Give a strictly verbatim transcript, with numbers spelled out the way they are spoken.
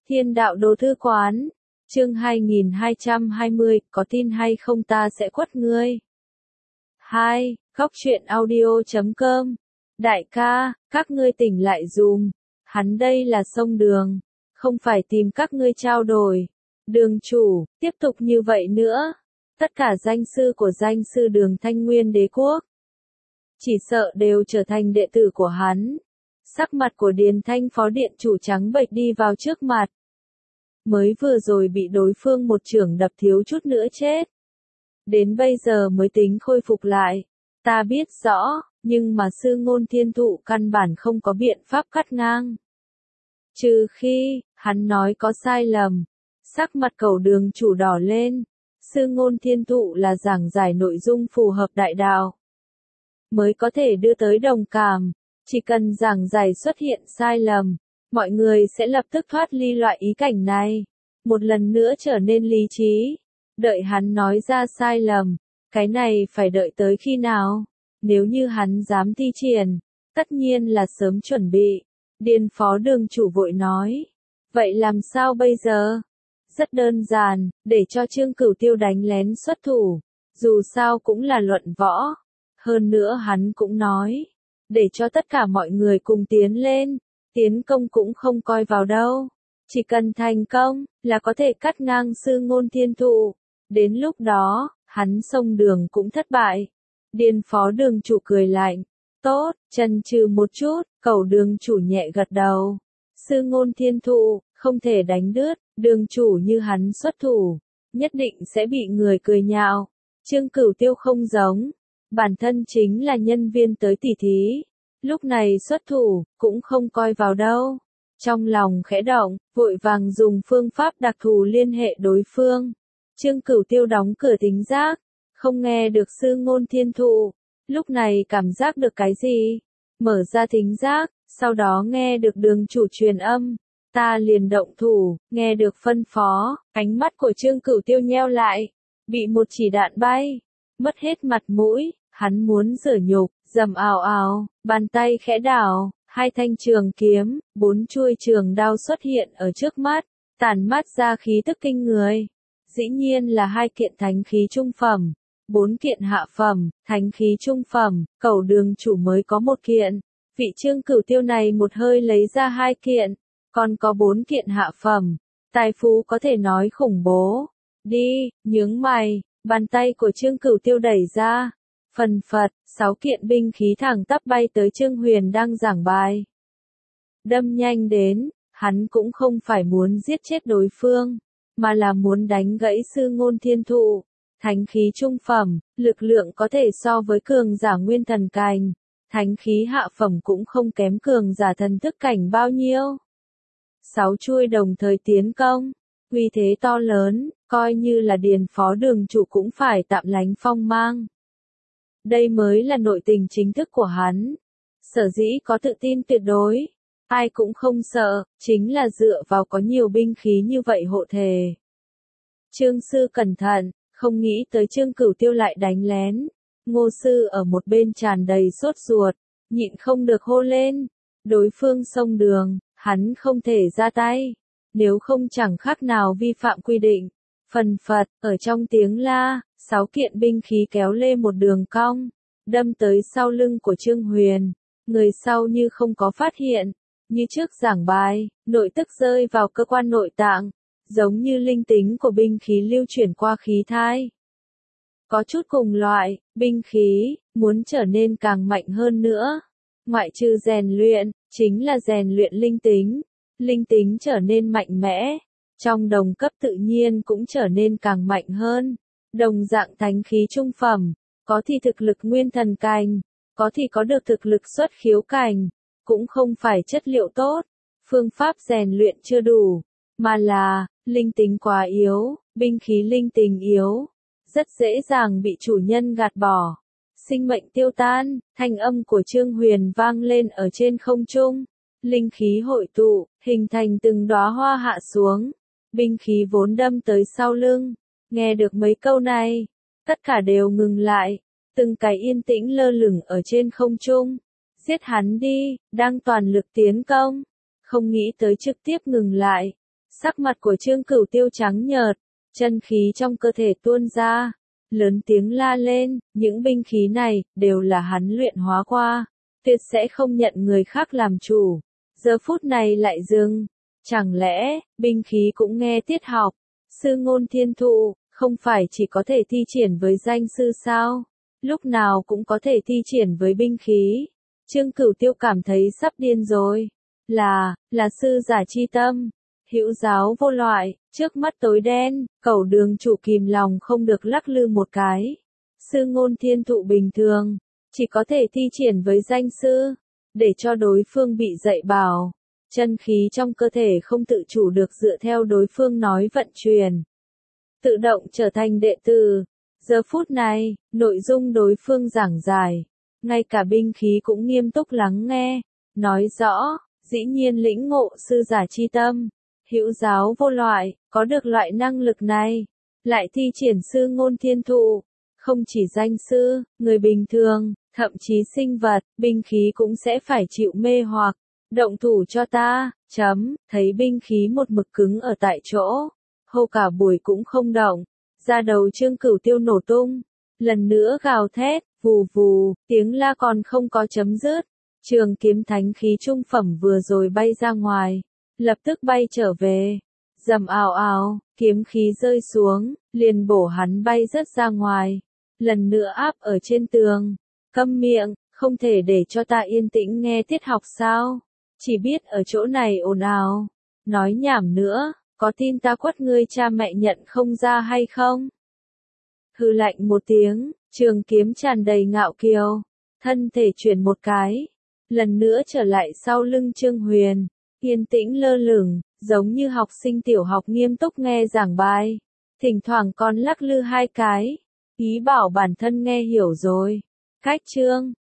Thiên Đạo Đồ Thư Quán, chương hai nghìn hai trăm hai mươi, có tin hay không ta sẽ quất ngươi. hai. Góc truyện audio chấm com. Đại ca, các ngươi tỉnh lại dùm. Hắn đây là Sông Đường, không phải tìm các ngươi trao đổi. Đường chủ, tiếp tục như vậy nữa, tất cả danh sư của danh sư Đường Thanh Nguyên Đế Quốc, chỉ sợ đều trở thành đệ tử của hắn. Sắc mặt của Điền Thanh phó điện chủ trắng bệch đi vào trước mặt. Mới vừa rồi bị đối phương một chưởng đập thiếu chút nữa chết. Đến bây giờ mới tính khôi phục lại. Ta biết rõ, nhưng mà sư ngôn thiên thụ căn bản không có biện pháp cắt ngang. Trừ khi, hắn nói có sai lầm. Sắc mặt Cẩu Đường chủ đỏ lên. Sư ngôn thiên thụ là giảng giải nội dung phù hợp đại đạo, mới có thể đưa tới đồng cảm. Chỉ cần giảng giải xuất hiện sai lầm, mọi người sẽ lập tức thoát ly loại ý cảnh này. Một lần nữa trở nên lý trí. Đợi hắn nói ra sai lầm. Cái này phải đợi tới khi nào? Nếu như hắn dám thi triển, tất nhiên là sớm chuẩn bị. Điền phó đường chủ vội nói. Vậy làm sao bây giờ? Rất đơn giản, để cho Trương Cửu Tiêu đánh lén xuất thủ. Dù sao cũng là luận võ. Hơn nữa hắn cũng nói, để cho tất cả mọi người cùng tiến lên. Tiến công cũng không coi vào đâu. Chỉ cần thành công, là có thể cắt ngang sư ngôn thiên thụ. Đến lúc đó, hắn Sông Đường cũng thất bại. Điền phó đường chủ cười lạnh. Tốt, chần chừ một chút, Cẩu đường chủ nhẹ gật đầu. Sư ngôn thiên thụ, không thể đánh đứt, đường chủ như hắn xuất thủ, nhất định sẽ bị người cười nhạo. Trương Cửu Tiêu không giống. Bản thân chính là nhân viên tới tỉ thí. Lúc này xuất thủ, cũng không coi vào đâu. Trong lòng khẽ động, vội vàng dùng phương pháp đặc thù liên hệ đối phương. Trương Cửu Tiêu đóng cửa thính giác, không nghe được sư ngôn thiên thụ. Lúc này cảm giác được cái gì? Mở ra thính giác, sau đó nghe được đường chủ truyền âm. Ta liền động thủ, nghe được phân phó, ánh mắt của Trương Cửu Tiêu nheo lại. Bị một chỉ đạn bay, mất hết mặt mũi, hắn muốn rửa nhục, rầm ào ào, bàn tay khẽ đảo. Hai thanh trường kiếm, bốn chuôi trường đao xuất hiện ở trước mắt, tản mát ra khí tức kinh người. Dĩ nhiên là hai kiện thánh khí trung phẩm, bốn kiện hạ phẩm, thánh khí trung phẩm, Cẩu đường chủ mới có một kiện. Vị Trương Cửu Tiêu này một hơi lấy ra hai kiện, còn có bốn kiện hạ phẩm. Tài phú có thể nói khủng bố. Đi, nhướng mày, bàn tay của Trương Cửu Tiêu đẩy ra. Phần phật, sáu kiện binh khí thẳng tắp bay tới Trương Huyền đang giảng bài. Đâm nhanh đến, hắn cũng không phải muốn giết chết đối phương, mà là muốn đánh gãy sư ngôn thiên thụ. Thánh khí trung phẩm, lực lượng có thể so với cường giả nguyên thần cảnh. Thánh khí hạ phẩm cũng không kém cường giả thần thức cảnh bao nhiêu. Sáu chuôi đồng thời tiến công, uy thế to lớn, coi như là Điền phó đường chủ cũng phải tạm lánh phong mang. Đây mới là nội tình chính thức của hắn. Sở dĩ có tự tin tuyệt đối, ai cũng không sợ, chính là dựa vào có nhiều binh khí như vậy hộ thể. Trương sư cẩn thận, không nghĩ tới Trương Cửu Tiêu lại đánh lén. Ngô sư ở một bên tràn đầy sốt ruột, nhịn không được hô lên. Đối phương Sông Đường, hắn không thể ra tay, nếu không chẳng khác nào vi phạm quy định. Phần phật, ở trong tiếng la, sáu kiện binh khí kéo lê một đường cong, đâm tới sau lưng của Trương Huyền. Người sau như không có phát hiện, như trước giảng bài, nội tức rơi vào cơ quan nội tạng, giống như linh tính của binh khí lưu chuyển qua khí thai. Có chút cùng loại, binh khí, muốn trở nên càng mạnh hơn nữa. Ngoại trừ rèn luyện, chính là rèn luyện linh tính. Linh tính trở nên mạnh mẽ. Trong đồng cấp tự nhiên cũng trở nên càng mạnh hơn. Đồng dạng thánh khí trung phẩm, có thì thực lực nguyên thần cảnh, có thì có được thực lực xuất khiếu cảnh, cũng không phải chất liệu tốt, phương pháp rèn luyện chưa đủ, mà là, linh tính quá yếu, binh khí linh tính yếu, rất dễ dàng bị chủ nhân gạt bỏ. Sinh mệnh tiêu tan, thanh âm của Trương Huyền vang lên ở trên không trung, linh khí hội tụ, hình thành từng đóa hoa hạ xuống. Binh khí vốn đâm tới sau lưng, nghe được mấy câu này, tất cả đều ngừng lại, từng cái yên tĩnh lơ lửng ở trên không trung. Giết hắn đi, đang toàn lực tiến công, không nghĩ tới trực tiếp ngừng lại. Sắc mặt của Trương Cửu Tiêu trắng nhợt, chân khí trong cơ thể tuôn ra, lớn tiếng la lên, những binh khí này, đều là hắn luyện hóa qua, tuyệt sẽ không nhận người khác làm chủ. Giờ phút này lại dừng, chẳng lẽ, binh khí cũng nghe tiết học, sư ngôn thiên thụ, không phải chỉ có thể thi triển với danh sư sao, lúc nào cũng có thể thi triển với binh khí. Trương Cửu Tiêu cảm thấy sắp điên rồi, là, là sư giả chi tâm, hữu giáo vô loại, trước mắt tối đen, cẩu đường chủ kìm lòng không được lắc lư một cái. Sư ngôn thiên thụ bình thường, chỉ có thể thi triển với danh sư, để cho đối phương bị dạy bảo. Chân khí trong cơ thể không tự chủ được dựa theo đối phương nói vận chuyển, tự động trở thành đệ tử. Giờ phút này, nội dung đối phương giảng giải, ngay cả binh khí cũng nghiêm túc lắng nghe, nói rõ, dĩ nhiên lĩnh ngộ sư giả chi tâm, hữu giáo vô loại, có được loại năng lực này, lại thi triển sư ngôn thiên thụ, không chỉ danh sư, người bình thường, thậm chí sinh vật, binh khí cũng sẽ phải chịu mê hoặc. Động thủ cho ta, chấm, thấy binh khí một mực cứng ở tại chỗ, hô cả buổi cũng không động, da đầu Trương Cửu Tiêu nổ tung, lần nữa gào thét, vù vù, tiếng la còn không có chấm dứt, trường kiếm thánh khí trung phẩm vừa rồi bay ra ngoài, lập tức bay trở về, rầm ào ào, kiếm khí rơi xuống, liền bổ hắn bay rớt ra ngoài, lần nữa áp ở trên tường, câm miệng, không thể để cho ta yên tĩnh nghe tiết học sao? Chỉ biết ở chỗ này ồn ào, nói nhảm nữa, có tin ta quất ngươi cha mẹ nhận không ra hay không? Hừ lạnh một tiếng, trường kiếm tràn đầy ngạo kiều, thân thể chuyển một cái, lần nữa trở lại sau lưng Trương Huyền, yên tĩnh lơ lửng, giống như học sinh tiểu học nghiêm túc nghe giảng bài, thỉnh thoảng còn lắc lư hai cái, ý bảo bản thân nghe hiểu rồi. Cách chương